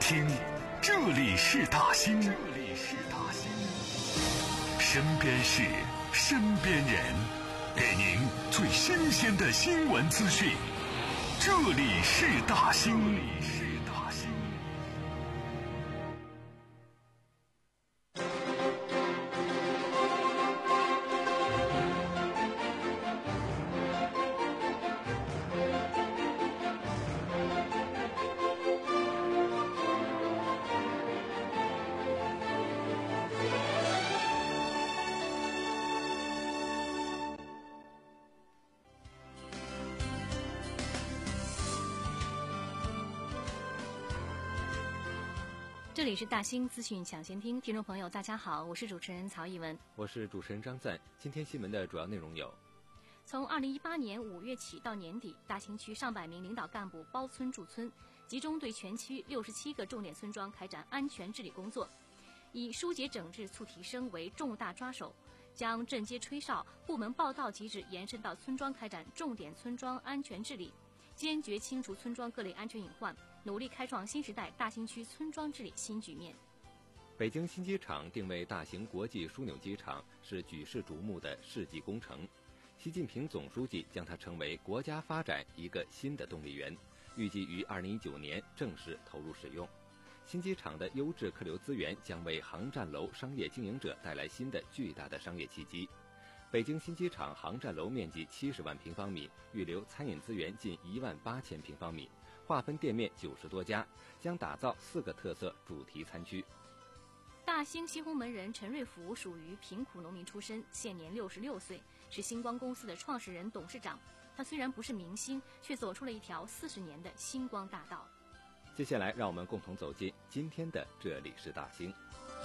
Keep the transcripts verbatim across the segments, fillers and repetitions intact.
听，这里是大兴，这里是大兴，身边事，身边人，给您最新鲜的新闻资讯。这里是大兴，这里是大兴。 这里是大兴资讯抢先听，听众朋友大家好，我是主持人曹艺文， 我是主持人张赞。今天新闻的主要内容有： 从二零一八年五月起到年底，大兴区上百名领导干部包村驻村，集中对全区六十七个重点村庄开展安全治理工作，以疏解整治促提升为重大抓手，将镇街吹哨、部门报到机制延伸到村庄开展重点村庄安全治理，坚决清除村庄各类安全隐患，努力开创新时代大兴区村庄治理新局面。 北京新机场定位大型国际枢纽机场是举世瞩目的世纪工程，习近平总书记将它称为国家发展一个新的动力源，预计于二零一九年正式投入使用。新机场的优质客流资源将为航站楼商业经营者带来新的巨大的商业契机。北京新机场航站楼面积七十万平方米，预留餐饮资源近一万八千平方米，划分店面九十多家，将打造四个特色主题餐区。 大兴西红门人陈瑞福属于贫苦农民出身，现年六十六岁，是星光公司的创始人、董事长。他虽然不是明星，却走出了一条四十年的星光大道。 接下来，让我们共同走进今天的这里是大兴。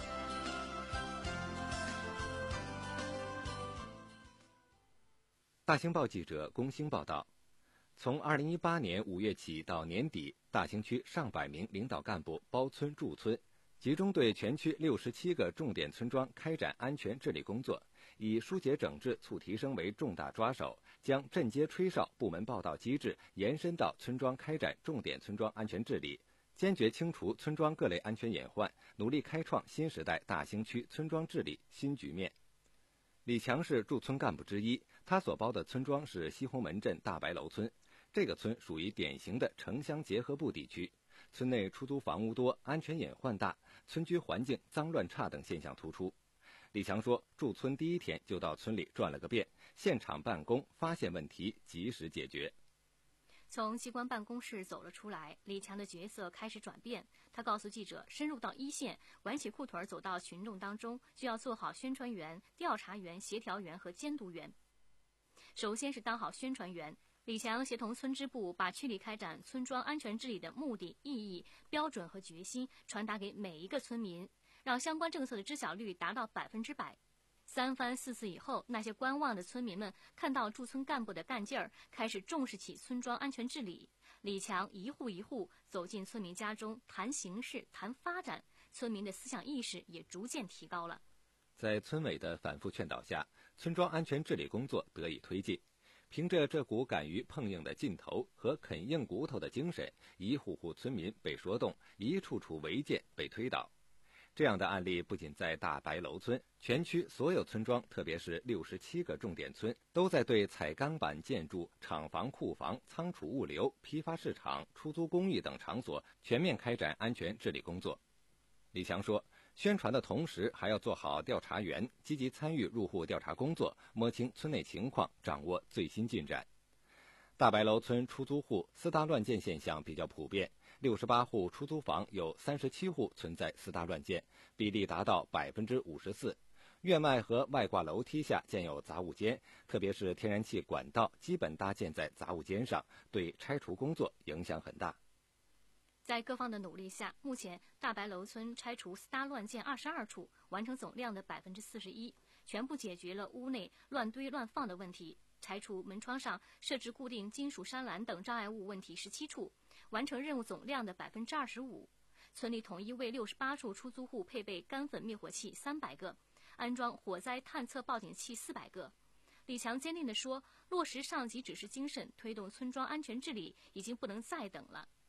大兴报记者龚兴报道，从二零一八年五月起到年底，大兴区上百名领导干部包村驻村，集中对全区六十七个重点村庄开展安全治理工作，以疏解整治促提升为重大抓手，将镇街吹哨、部门报到机制延伸到村庄开展重点村庄安全治理，坚决清除村庄各类安全隐患，努力开创新时代大兴区村庄治理新局面。李强是驻村干部之一，他所包的村庄是西红门镇大白楼村。这个村属于典型的城乡结合部地区，村内出租房屋多，安全隐患大，村居环境脏乱差等现象突出。李强说，驻村第一天就到村里转了个遍，现场办公，发现问题及时解决。 从机关办公室走了出来，李强的角色开始转变。他告诉记者，深入到一线，挽起裤腿走到群众当中，就要做好宣传员、调查员、协调员和监督员。首先是当好宣传员，李强协同村支部把区里开展村庄安全治理的目的、意义、标准和决心传达给每一个村民，让相关政策的知晓率达到百分之百。三番四次以后，那些观望的村民们看到驻村干部的干劲儿，开始重视起村庄安全治理。李强一户一户走进村民家中，谈形势、谈发展，村民的思想意识也逐渐提高了。 在村委的反复劝导下，村庄安全治理工作得以推进。凭着这股敢于碰硬的劲头和啃硬骨头的精神，一户户村民被说动，一处处违建被推倒。这样的案例不仅在大白楼村，全区所有村庄，特别是六十七个重点村，都在对彩钢板建筑、厂房、库房、仓储物流、批发市场、出租公寓等场所全面开展安全治理工作。李强说，宣传的同时还要做好调查员，积极参与入户调查工作，摸清村内情况，掌握最新进展。大白楼村出租户私搭乱建现象比较普遍，六十八户出租房有三十七户存在私搭乱建，比例达到百分之五十四。院外和外挂楼梯下建有杂物间，特别是天然气管道基本搭建在杂物间上，对拆除工作影响很大。 在各方的努力下，目前大白楼村拆除私搭乱建二十二处，完成总量的百分之四十一，全部解决了屋内乱堆乱放的问题。拆除门窗上设置固定金属栅栏等障碍物问题十七处，完成任务总量的百分之二十五。村里统一为六十八处出租户配备干粉灭火器三百个，安装火灾探测报警器四百个。李强坚定地说，落实上级指示精神，推动村庄安全治理已经不能再等了。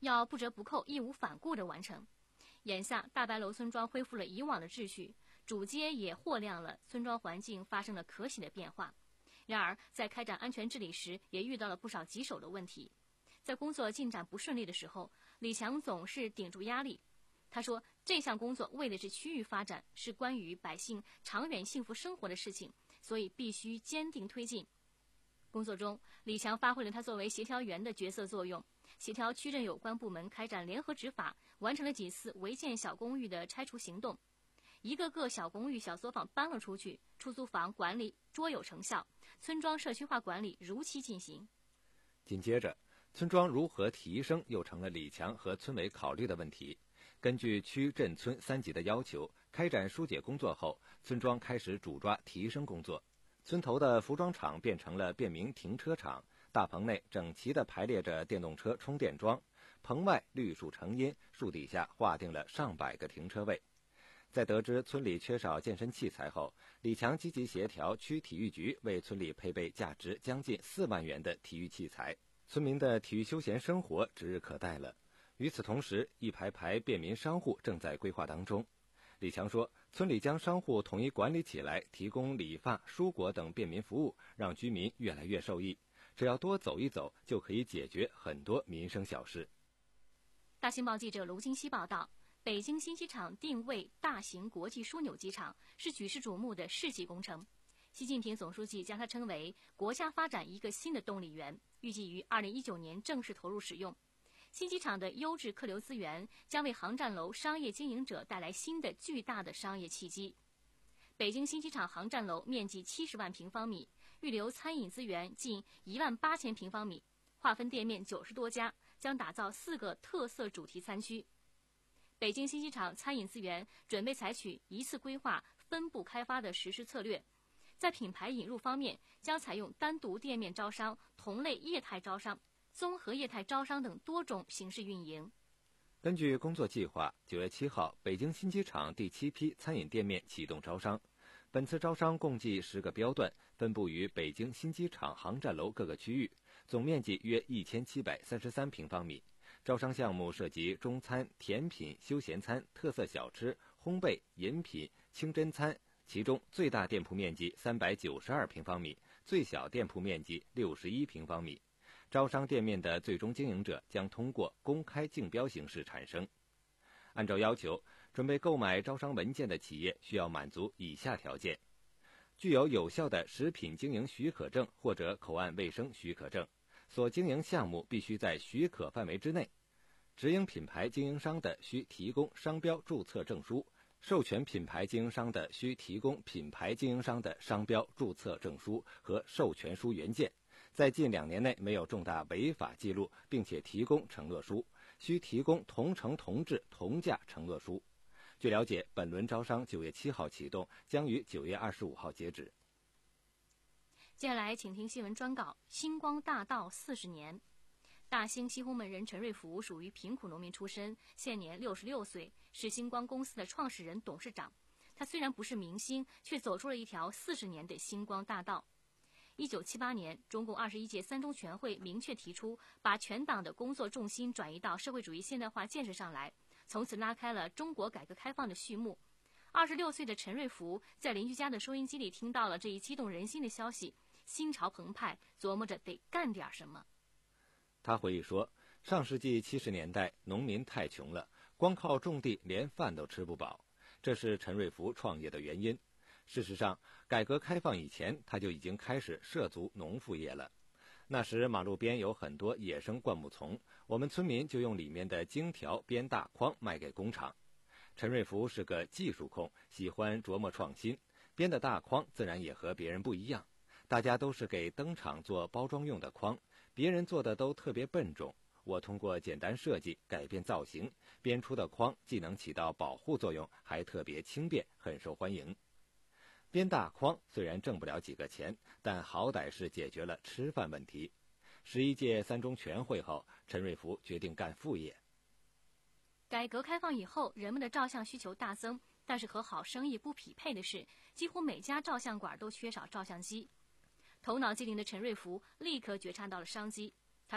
要不折不扣、义无反顾地完成。眼下，大白楼村庄恢复了以往的秩序，主街也货亮了，村庄环境发生了可喜的变化。然而，在开展安全治理时，也遇到了不少棘手的问题。在工作进展不顺利的时候，李强总是顶住压力。他说，这项工作为的是区域发展，是关于百姓长远幸福生活的事情，所以必须坚定推进。工作中，李强发挥了他作为协调员的角色作用，协调区镇有关部门开展联合执法，完成了几次违建小公寓的拆除行动。一个个小公寓、小作坊搬了出去，出租房管理卓有成效，村庄社区化管理如期进行。 紧接着，村庄如何提升又成了李强和村委考虑的问题。根据区镇村三级的要求，开展疏解工作后，村庄开始主抓提升工作。村头的服装厂变成了便民停车场，大棚内整齐地排列着电动车充电桩，棚外绿树成荫，树底下划定了上百个停车位。在得知村里缺少健身器材后，李强积极协调区体育局为村里配备价值将近四万元的体育器材，村民的体育休闲生活指日可待了。与此同时，一排排便民商户正在规划当中。李强说，村里将商户统一管理起来，提供理发、蔬果等便民服务，让居民越来越受益。只要多走一走，就可以解决很多民生小事。 大新报记者卢金熙报道，北京新机场定位大型国际枢纽机场，是举世瞩目的世纪工程。习近平总书记将它称为国家发展一个新的动力源，预计于二零一九年正式投入使用。新机场的优质客流资源将为航站楼商业经营者带来新的巨大的商业契机。北京新机场航站楼面积七十万平方米，预留餐饮资源近一万八千平方米，划分店面九十多家，将打造四个特色主题餐区。北京新机场餐饮资源准备采取一次规划、分步开发的实施策略。在品牌引入方面，将采用单独店面招商、同类业态招商、综合业态招商等多种形式运营。 根据工作计划，九月七号，北京新机场第七批餐饮店面启动招商。本次招商共计十个标段，分布于北京新机场航站楼各个区域，总面积约一千七百三十三平方米。招商项目涉及中餐、甜品、休闲餐、特色小吃、烘焙、饮品、清真餐，其中最大店铺面积三百九十二平方米，最小店铺面积六十一平方米。招商店面的最终经营者将通过公开竞标形式产生。按照要求，准备购买招商文件的企业需要满足以下条件：具有有效的食品经营许可证或者口岸卫生许可证，所经营项目必须在许可范围之内。直营品牌经营商的需提供商标注册证书，授权品牌经营商的需提供品牌经营商的商标注册证书和授权书原件。在近两年内没有重大违法记录，并且提供承诺书，需提供同城同质同价承诺书。据了解，本轮招商九月七号启动，将于九月二十五号截止。 接下来，请听新闻专稿：星光大道四十年。大兴西红门人陈瑞福属于贫苦农民出身，现年六十六岁，是星光公司的创始人、董事长。他虽然不是明星，却走出了一条四十年的星光大道。一九七八年，中共二十一届三中全会明确提出，把全党的工作重心转移到社会主义现代化建设上来，从此拉开了中国改革开放的序幕。二十六岁的陈瑞福在邻居家的收音机里听到了这一激动人心的消息，心潮澎湃，琢磨着得干点什么。 他回忆说，上世纪七十年代，农民太穷了，光靠种地连饭都吃不饱，这是陈瑞福创业的原因。事实上，改革开放以前，他就已经开始涉足农副业了。那时马路边有很多野生灌木丛，我们村民就用里面的荆条编大筐卖给工厂。陈瑞福是个技术控，喜欢琢磨创新，编的大筐自然也和别人不一样。大家都是给灯厂做包装用的筐，别人做的都特别笨重，我通过简单设计改变造型，编出的筐既能起到保护作用，还特别轻便，很受欢迎。编大筐虽然挣不了几个钱，但好歹是解决了吃饭问题。十一届三中全会后，陈瑞福决定干副业。 改革开放以后，人们的照相需求大增，但是和好生意不匹配的是，几乎每家照相馆都缺少照相机。头脑机灵的陈瑞福立刻觉察到了商机。他说：“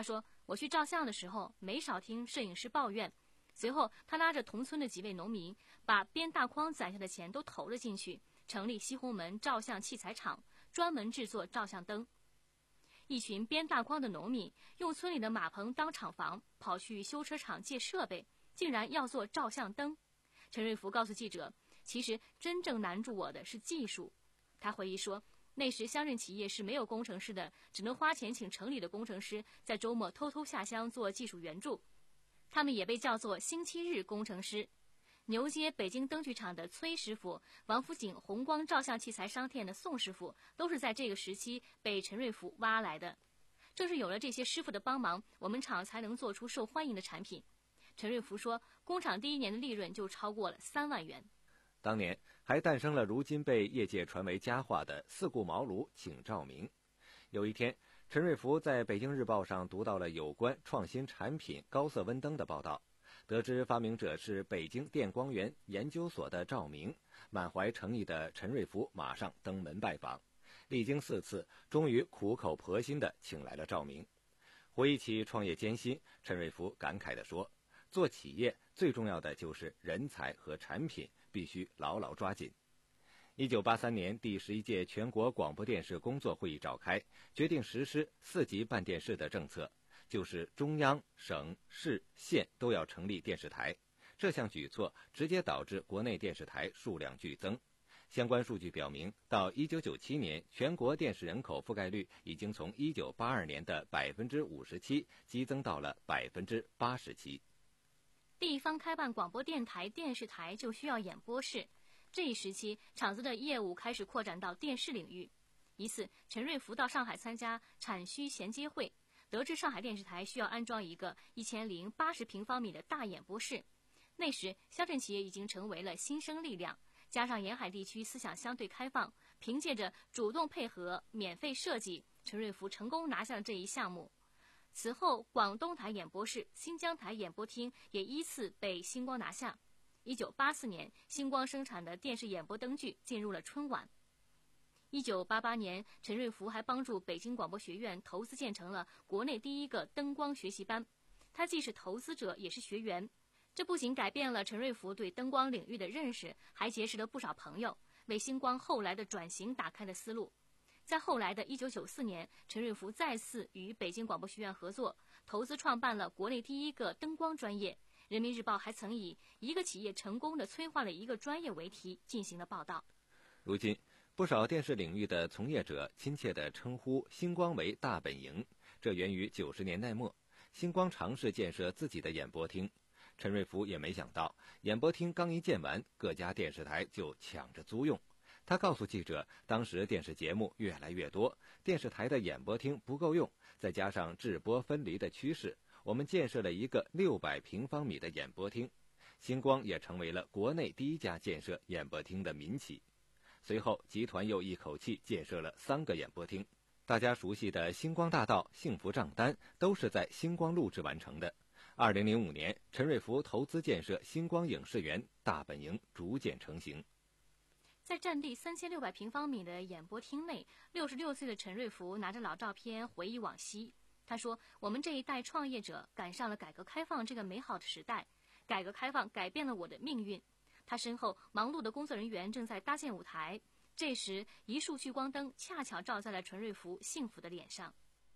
我去照相的时候，没少听摄影师抱怨。随后，他拉着同村的几位农民，把编大筐攒下的钱都投了进去，成立西红门照相器材厂，专门制作照相灯。一群编大筐的农民用村里的马棚当厂房，跑去修车厂借设备，竟然要做照相灯。陈瑞福告诉记者，其实真正难住我的是技术。他回忆说，那时乡镇企业是没有工程师的，只能花钱请城里的工程师在周末偷偷下乡做技术援助，他们也被叫做星期日工程师。牛街北京灯具厂的崔师傅，王府井红光照相器材商店的宋师傅，都是在这个时期被陈瑞福挖来的。正是有了这些师傅的帮忙，我们厂才能做出受欢迎的产品。陈瑞福说，工厂第一年的利润就超过了三万元。 当年还诞生了如今被业界传为佳话的四顾茅庐请照明。有一天，陈瑞福在北京日报上读到了有关创新产品高色温灯的报道，得知发明者是北京电光源研究所的赵明，满怀诚意的陈瑞福马上登门拜访，历经四次，终于苦口婆心地请来了赵明。回忆起创业艰辛，陈瑞福感慨地说，做企业最重要的就是人才和产品，必须牢牢抓紧。一九八三年第十一届全国广播电视工作会议召开，决定实施四级办电视的政策，就是中央、省、市、县都要成立电视台。这项举措直接导致国内电视台数量剧增。相关数据表明，到一九九七年，全国电视人口覆盖率已经从一九八二年的百分之五十七激增到了百分之八十七。 地方开办广播电台、电视台就需要演播室。这一时期，厂子的业务开始扩展到电视领域。一次，陈瑞福到上海参加产需衔接会，得知上海电视台需要安装一个一千零八十平方米的大演播室。那时，乡镇企业已经成为了新生力量，加上沿海地区思想相对开放，凭借着主动配合、免费设计，陈瑞福成功拿下了这一项目。此后，广东台演播室、新疆台演播厅也依次被星光拿下。一九八四年，星光生产的电视演播灯具进入了春晚。一九八八年，陈瑞福还帮助北京广播学院投资建成了国内第一个灯光学习班。他既是投资者，也是学员。这不仅改变了陈瑞福对灯光领域的认识，还结识了不少朋友，为星光后来的转型打开了思路。在后来的一九九四年，陈瑞福再次与北京广播学院合作，投资创办了国内第一个灯光专业。人民日报还曾以一个企业成功地催化了一个专业为题进行了报道。 如今，不少电视领域的从业者亲切地称呼星光为大本营，这源于九十年代末，星光尝试建设自己的演播厅。陈瑞福也没想到，演播厅刚一建完，各家电视台就抢着租用。他告诉记者，当时电视节目越来越多，电视台的演播厅不够用，再加上制播分离的趋势，我们建设了一个六百平方米的演播厅。星光也成为了国内第一家建设演播厅的民企。随后，集团又一口气建设了三个演播厅。大家熟悉的星光大道、幸福账单都是在星光录制完成的。二零零五年，陈瑞福投资建设星光影视园，大本营逐渐成型。 在占地三千六百平方米的演播厅内，六十六岁的陈瑞福拿着老照片回忆往昔。他说，我们这一代创业者赶上了改革开放这个美好的时代，改革开放改变了我的命运。他身后忙碌的工作人员正在搭建舞台，这时一束聚光灯恰巧照在了陈瑞福幸福的脸上。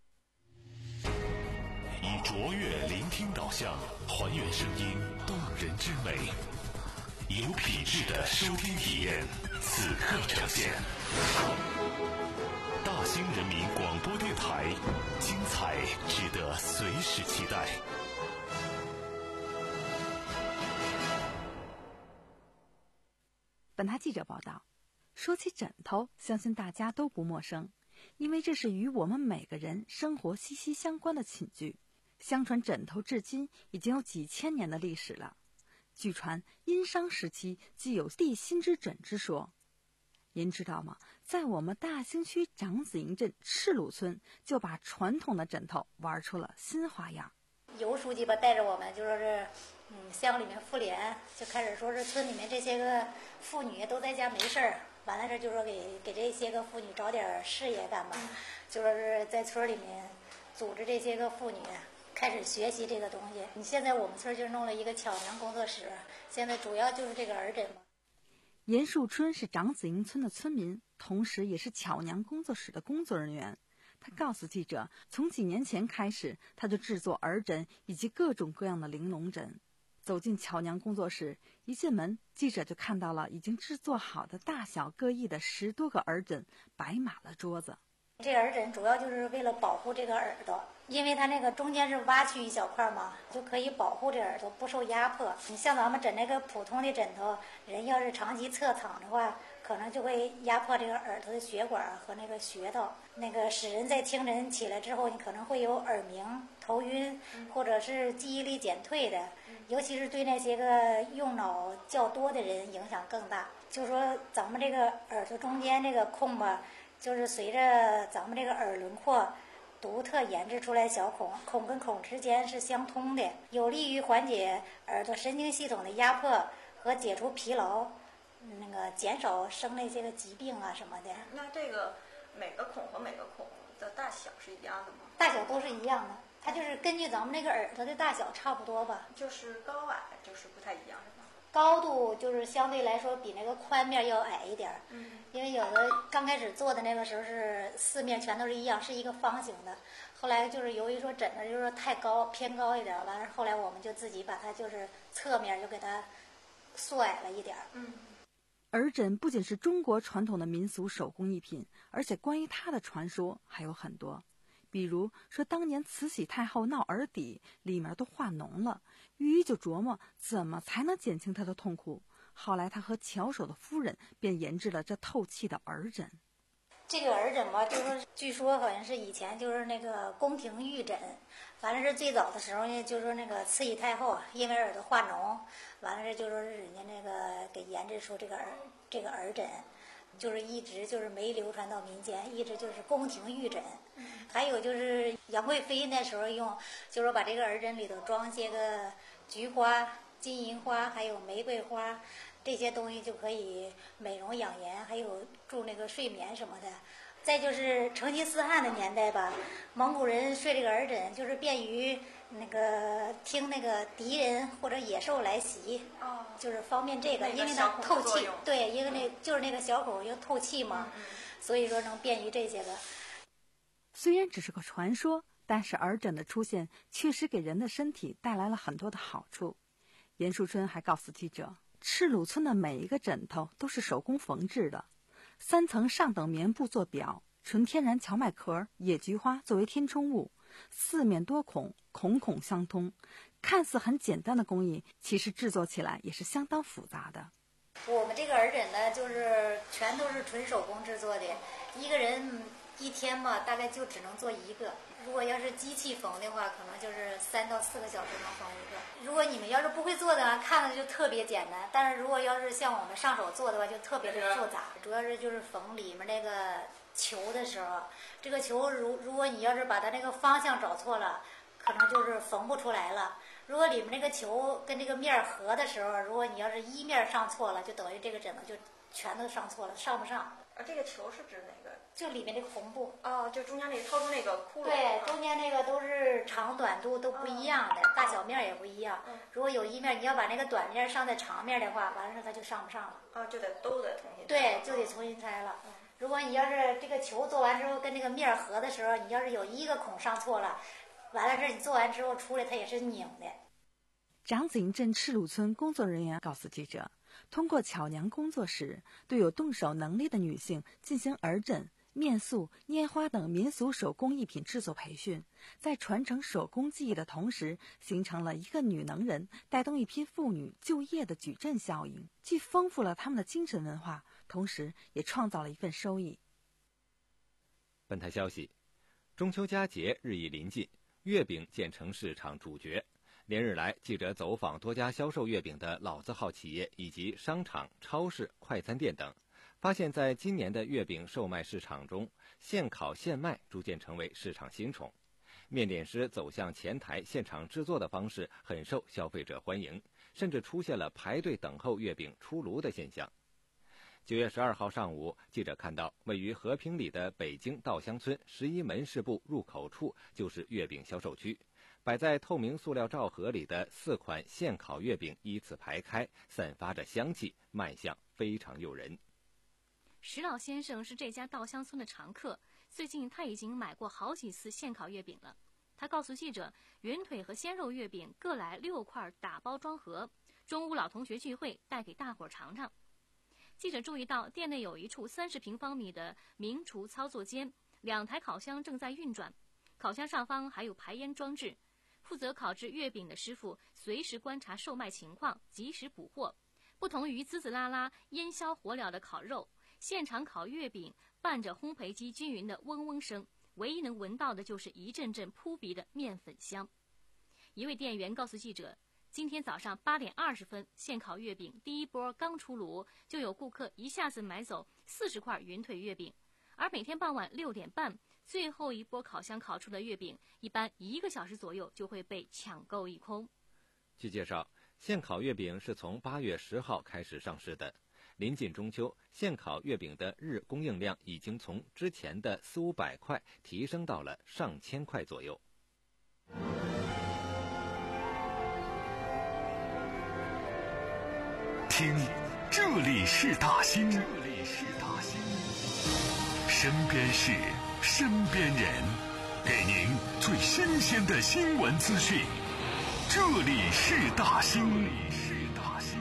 以卓越聆听导向，还原声音动人之美，有品质的收听体验，此刻呈现。大兴人民广播电台，精彩值得随时期待。 本台记者报道，说起枕头，相信大家都不陌生，因为这是与我们每个人生活息息相关的寝具。相传枕头至今已经有几千年的历史了。据传殷商时期既有地心之枕之说。您知道吗？在我们大兴区长子营镇赤鲁村，就把传统的枕头玩出了新花样。 尤书记吧带着我们就说是嗯乡里面妇联就开始说是村里面这些个妇女都在家没事儿，完了这就说给给这些个妇女找点事业干吧，就说是在村里面组织这些个妇女开始学习这个东西。你现在我们村就弄了一个巧娘工作室，现在主要就是这个耳诊嘛。 严树春是长子营村的村民，同时也是巧娘工作室的工作人员。他告诉记者，从几年前开始，他就制作耳诊以及各种各样的玲珑枕。走进巧娘工作室，一进门，记者就看到了已经制作好的大小各异的十多个耳枕摆满了桌子。 这耳枕主要就是为了保护这个耳朵，因为它那个中间是挖去一小块嘛，就可以保护这耳朵不受压迫。你像咱们枕那个普通的枕头，人要是长期侧躺的话，可能就会压迫这个耳朵的血管和那个穴道，那个使人在清晨起来之后，你可能会有耳鸣、头晕，或者是记忆力减退的，尤其是对那些个用脑较多的人影响更大。就是说咱们这个耳朵中间这个空吧，就是随着咱们这个耳轮廓独特研制出来小孔，孔跟孔之间是相通的，有利于缓解耳朵神经系统的压迫和解除疲劳，那个减少生那些个疾病啊什么的。 那这个每个孔和每个孔的大小是一样的吗？ 大小都是一样的，它就是根据咱们这个耳朵的大小差不多吧。 就是高矮就是不太一样，是吧？ 高度就是相对来说比那个宽面要矮一点，嗯，因为有的刚开始做的那个时候是四面全都是一样，是一个方形的。后来就是由于说枕头就是说太高偏高一点，完了后来我们就自己把它就是侧面就给它缩矮了一点。嗯， 耳枕不仅是中国传统的民俗手工艺品，而且关于它的传说还有很多。比如说当年慈禧太后闹耳底，里面都化脓了，御医就琢磨怎么才能减轻她的痛苦。后来他和巧手的夫人便研制了这透气的耳枕。 这个耳枕吧，就是据说好像是以前就是那个宫廷御枕，完了是最早的时候呢，就是说那个慈禧太后因为耳朵化脓，完了是就说是人家那个给研制出这个耳这个耳枕，就是一直就是没流传到民间，一直就是宫廷御枕。还有就是杨贵妃那时候用，就是说把这个耳枕里头装些个菊花、金银花，还有玫瑰花，这些东西就可以美容养颜，还有助那个睡眠什么的。再就是成吉思汗的年代吧，蒙古人睡这个耳枕就是便于那个听那个敌人或者野兽来袭，哦，就是方便这个，因为它透气，对，因为那就是那个小孔又透气嘛，嗯嗯，所以说能便于这些个。 虽然只是个传说，但是耳枕的出现确实给人的身体带来了很多的好处。严树春还告诉记者，赤鲁村的每一个枕头都是手工缝制的，三层上等棉布做表，纯天然荞麦壳、野菊花作为填充物，四面多孔，孔孔相通。看似很简单的工艺，其实制作起来也是相当复杂的。 我们这个耳枕呢，就是全都是纯手工制作的，一个人一天吧，大概就只能做一个。如果要是机器缝的话，可能就是三到四个小时能缝一个。如果你们要是不会做的话，看着就特别简单；但是如果要是像我们上手做的话，就特别的复杂。主要是就是缝里面那个球的时候，这个球如如果你要是把它那个方向找错了，可能就是缝不出来了。如果里面那个球跟这个面合的时候，如果你要是一面上错了，就等于这个枕头就全都上错了，上不上。 而这个球是指哪个？ 就里面那个红布。 哦，就中间那个掏出那个窟窿。 对，中间那个都是长短度都不一样的，哦、大小面也不一样。嗯、如果有一面你要把那个短面上在长面的话，完了之后它就上不上了。 哦，就得都得重新。 对，就得重新拆了。嗯、如果你要是这个球做完之后跟那个面合的时候，你要是有一个孔上错了，完了这你做完之后出来它也是拧的。 长子营镇赤鲁村工作人员告诉记者，通过巧娘工作室，对有动手能力的女性进行耳枕、面塑、拈花等民俗手工艺品制作培训，在传承手工技艺的同时，形成了一个女能人带动一批妇女就业的矩阵效应，既丰富了她们的精神文化，同时也创造了一份收益。 本台消息，中秋佳节日益临近，月饼渐成市场主角。连日来，记者走访多家销售月饼的老字号企业以及商场、超市、快餐店等，发现在今年的月饼售卖市场中，现烤现卖逐渐成为市场新宠。面点师走向前台现场制作的方式很受消费者欢迎，甚至出现了排队等候月饼出炉的现象。九月十二号上午，记者看到位于和平里的北京稻香村十一门市部入口处就是月饼销售区。 摆在透明塑料罩盒里的四款现烤月饼依次排开，散发着香气，卖相非常诱人。 石老先生是这家稻香村的常客，最近他已经买过好几次现烤月饼了。他告诉记者，云腿和鲜肉月饼各来六块打包装盒，中午老同学聚会带给大伙儿尝尝。记者注意到店内有一处三十平方米的名厨操作间，两台烤箱正在运转，烤箱上方还有排烟装置。负责烤制月饼的师傅随时观察售卖情况，及时补货。不同于滋滋啦啦、烟消火燎的烤肉，现场烤月饼伴着烘焙机均匀的嗡嗡声，唯一能闻到的就是一阵阵扑鼻的面粉香。一位店员告诉记者，今天早上八点二十分，现烤月饼第一波刚出炉，就有顾客一下子买走四十块云腿月饼，而每天傍晚六点半，最后一波烤箱烤出的月饼，一般一个小时左右就会被抢购一空。 据介绍，现烤月饼是从八月十号开始上市的。临近中秋，现烤月饼的日供应量已经从之前的四五百块提升到了上千块左右。 听，这里是大兴，这里是大兴，身边事，身边人，给您最新鲜的新闻资讯。这里是大兴，这里是大兴。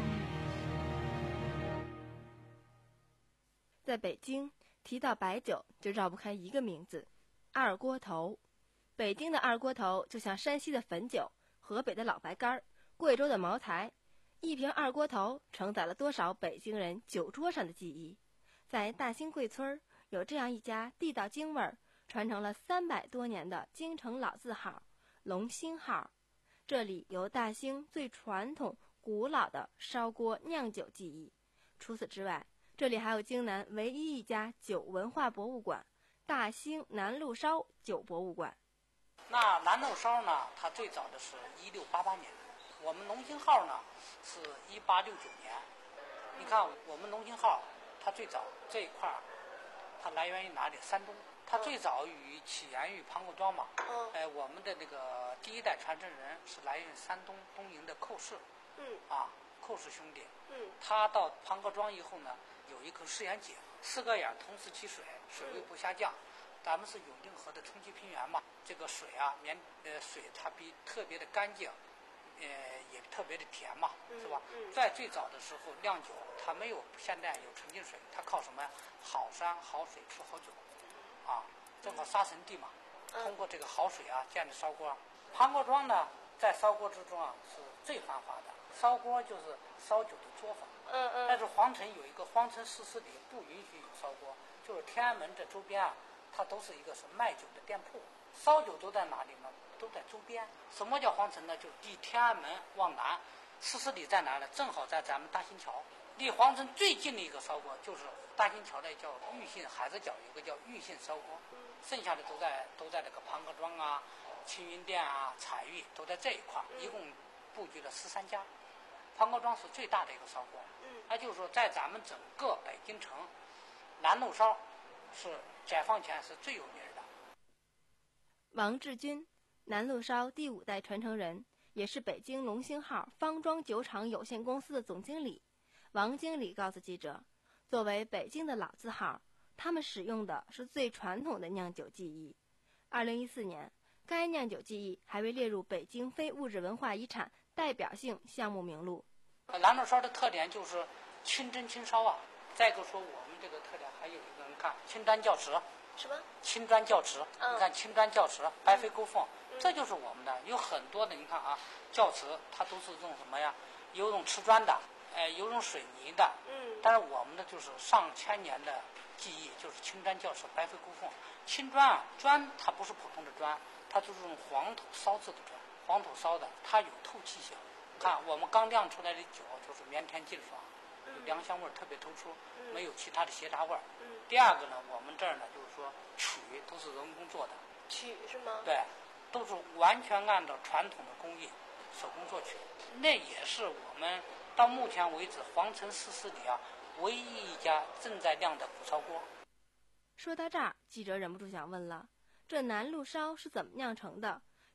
在北京，提到白酒就绕不开一个名字——二锅头。北京的二锅头就像山西的汾酒、河北的老白干、贵州的茅台。一瓶二锅头承载了多少北京人酒桌上的记忆。在大兴贵村有这样一家地道京味儿、传承了三百多年的京城老字号——龙兴号。这里有大兴最传统古老的烧锅酿酒技艺。除此之外，这里还有京南唯一一家酒文化博物馆——大兴南路烧酒博物馆。 那南路烧呢，它最早的是一六八八年，我们龙兴号呢是一八六九年。你看我们龙兴号，它最早这一块儿，它来源于哪里？山东。它最早于起源于庞各庄嘛。嗯。哎，我们的那个第一代传承人是来源于山东东营的寇氏。嗯。啊，寇氏兄弟。嗯。他到庞各庄以后呢，有一口试验井，四个眼同时起水，水位不下降。咱们是永定河的冲积平原嘛，这个水啊，绵呃水它比特别的干净，呃也特别的甜嘛，是吧？嗯嗯、在最早的时候酿酒，它没有现在有纯净水，它靠什么呀？好山好水出好酒，啊，正好沙尘地嘛，通过这个好水啊建的烧锅。庞各庄呢，在烧锅之中啊是最繁华的，烧锅就是烧酒的作坊。嗯嗯。但是皇城有一个皇城四十里不允许有烧锅，就是天安门这周边啊。它都是一个是卖酒的店铺，烧酒都在哪里呢？都在周边。什么叫皇城呢？就离天安门往南四十里在哪呢？正好在咱们大兴桥。离皇城最近的一个烧锅就是大兴桥的叫玉信海子角，有个叫玉信烧锅，剩下的都在都在这个庞各庄啊、青云店啊、彩玉都在这一块，一共布局了十三家。庞各庄是最大的一个烧锅，那就是说在咱们整个北京城，南路烧是解放前是最有名的。 王志军，南路烧第五代传承人，也是北京龙兴号方庄酒厂有限公司的总经理。王经理告诉记者，作为北京的老字号，他们使用的是最传统的酿酒技艺。二零一四年，该酿酒技艺还被列入北京非物质文化遗产代表性项目名录。 南路烧的特点就是清蒸清烧啊。再一个说我们这个特点还有一个，你看青砖教瓷。 什么？ 青砖教瓷。嗯、你看青砖教瓷，白飞勾凤，嗯、这就是我们的。有很多的，你看啊，教瓷它都是用什么呀？有用瓷砖的，哎、呃，有用水泥的。嗯。但是我们的就是上千年的技艺，就是青砖教瓷，白飞勾凤。青砖啊，砖它不是普通的砖，它就是用黄土烧制的砖，黄土烧的，它有透气性。看我们刚酿出来的酒就是绵甜劲爽。良香味特别突出，没有其他的邪杂味儿。嗯、第二个呢，我们这儿呢就是说曲都是人工做的。 曲是吗？ 对，都是完全按照传统的工艺手工做曲。那也是我们到目前为止皇城四十里啊唯一一家正在酿的古烧锅。 说到这儿，记者忍不住想问了：这南路烧是怎么酿成的？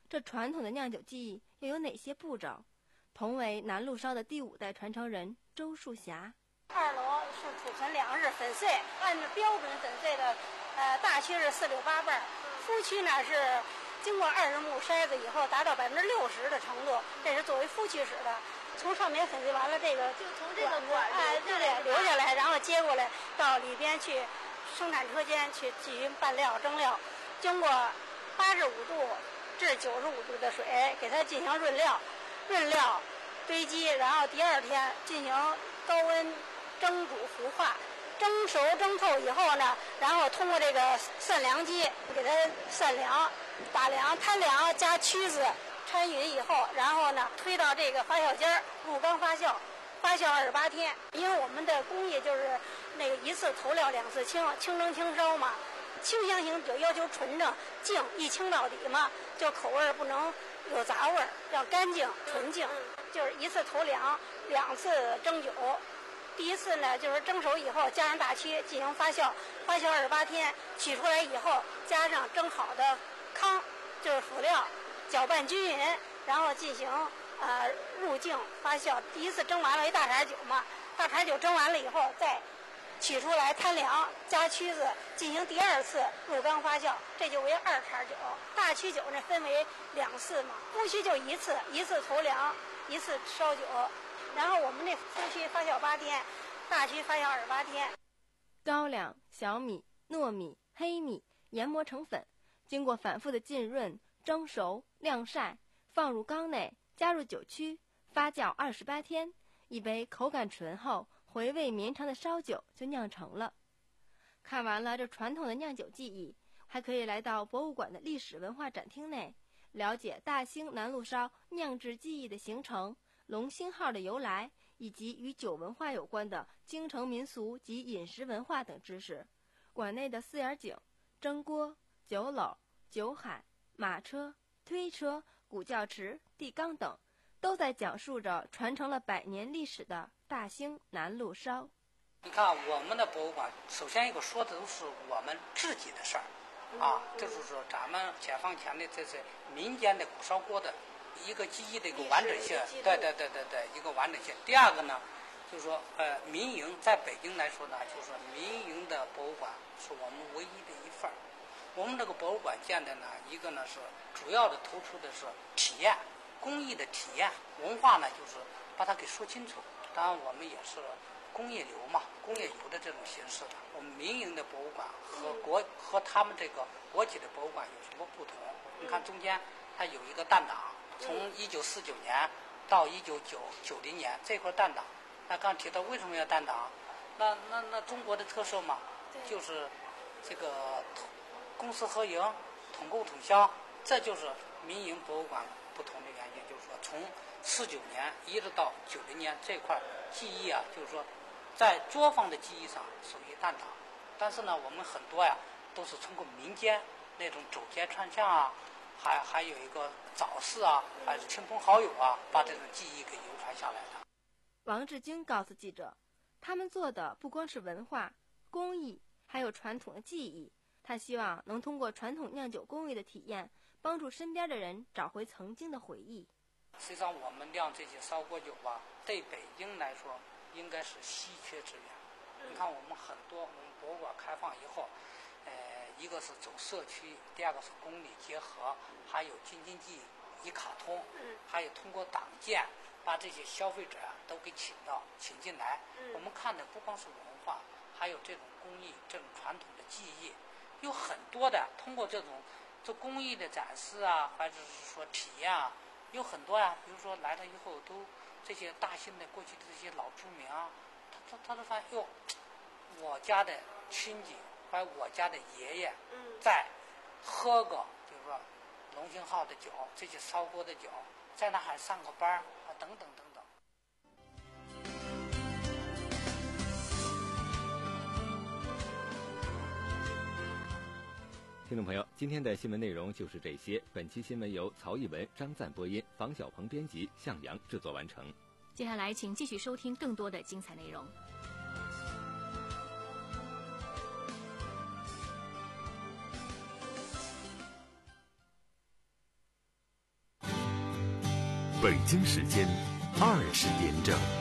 这传统的酿酒技艺又有哪些步骤？同为南路烧的第五代传承人周树霞。 二楼是储存粮食粉碎，按照标准粉碎的，呃，大曲是四六八瓣，麸曲呢是经过二十目筛子以后达到百分之六十的程度，这是作为麸曲使的。从上面粉碎完了，这个就从这个管哎，对对，留下来，然后接过来到里边去生产车间去进行拌料蒸料，经过八十五度至九十五度的水给它进行润料，润料堆积，然后第二天进行高温蒸煮糊化，蒸熟蒸透以后呢，然后通过这个散凉机给它散凉、打凉、摊凉加曲子掺匀以后，然后呢推到这个发酵间入缸发酵，发酵二十八天。因为我们的工艺就是那个一次投料两次清，清蒸清烧嘛。清香型酒要求纯正净，一清到底嘛，就口味不能有杂味儿，要干净纯净。就是一次投凉，两次蒸酒。第一次呢，就是蒸熟以后加上大曲进行发酵，发酵二十八天，取出来以后加上蒸好的糠，就是辅料，搅拌均匀，然后进行呃入境发酵。第一次蒸完了一大碴酒嘛，大碴酒蒸完了以后再取出来摊凉，加曲子进行第二次入缸发酵，这就为二茬酒。大曲酒呢分为两次嘛，麸曲就一次，一次投凉，一次烧酒。然后我们那麸曲发酵八天，大曲发酵二十八天。 高粱、小米、糯米、黑米研磨成粉，经过反复的浸润、蒸熟、晾晒，放入缸内，加入酒曲，发酵二十八天，一杯口感醇厚、回味绵长的烧酒就酿成了。看完了这传统的酿酒技艺，还可以来到博物馆的历史文化展厅内，了解大兴南路烧酿制技艺的形成、龙兴号的由来，以及与酒文化有关的京城民俗及饮食文化等知识。馆内的四眼井、蒸锅、酒篓、酒海、马车、推车、古教池、地缸等，都在讲述着传承了百年历史的大兴南路烧。 你看我们的博物馆，首先一个说的都是我们自己的事儿，啊，就是说咱们解放前的这些民间的古烧锅的一个记忆的一个完整性，对对对对对，一个完整性。第二个呢，就是说呃，民营在北京来说呢，就是说民营的博物馆是我们唯一的一份儿。我们这个博物馆建的呢，一个呢是主要的突出的是体验，工艺的体验，文化呢就是把它给说清楚。当然我们也是工业流嘛，工业游的这种形式的。我们民营的博物馆和国和他们这个国际的博物馆有什么不同？你看中间它有一个弹档，从一九四九年到一九九九零年这块弹档。那刚提到为什么要弹档？那那那中国的特色嘛，就是这个公私合营、统购统销，这就是民营博物馆不同的原因。就是说，从四九年一直到九零年这块记忆啊，就是说，在作坊的技艺上属于弹档，但是呢，我们很多呀都是通过民间那种走街串巷啊，还还有一个早市啊，还是亲朋好友啊，把这种技艺给流传下来的。 王志军告诉记者，他们做的不光是文化、工艺，还有传统的技艺。他希望能通过传统酿酒工艺的体验，帮助身边的人找回曾经的回忆。 实际上，我们酿这些烧锅酒吧，对北京来说应该是稀缺资源。你看，我们很多我们博物馆开放以后，呃，一个是走社区，第二个是公理结合，还有京津冀一卡通，还有通过党建把这些消费者啊都给请到请进来。我们看的不光是文化，还有这种工艺、这种传统的技艺，有很多的通过这种这工艺的展示啊，或者是说体验啊，有很多呀、啊。比如说来了以后，都这些大兴的过去的这些老住民啊，他他他都发现哟，我家的亲戚或者我家的爷爷在喝个，就是说龙兴号的酒，这些烧锅的酒，在那还上个班啊，等等等等。 听众朋友，今天的新闻内容就是这些。本期新闻由曹艺文、张赞播音，房小鹏编辑，向阳制作完成。 接下来，请继续收听更多的精彩内容。 北京时间二十点整。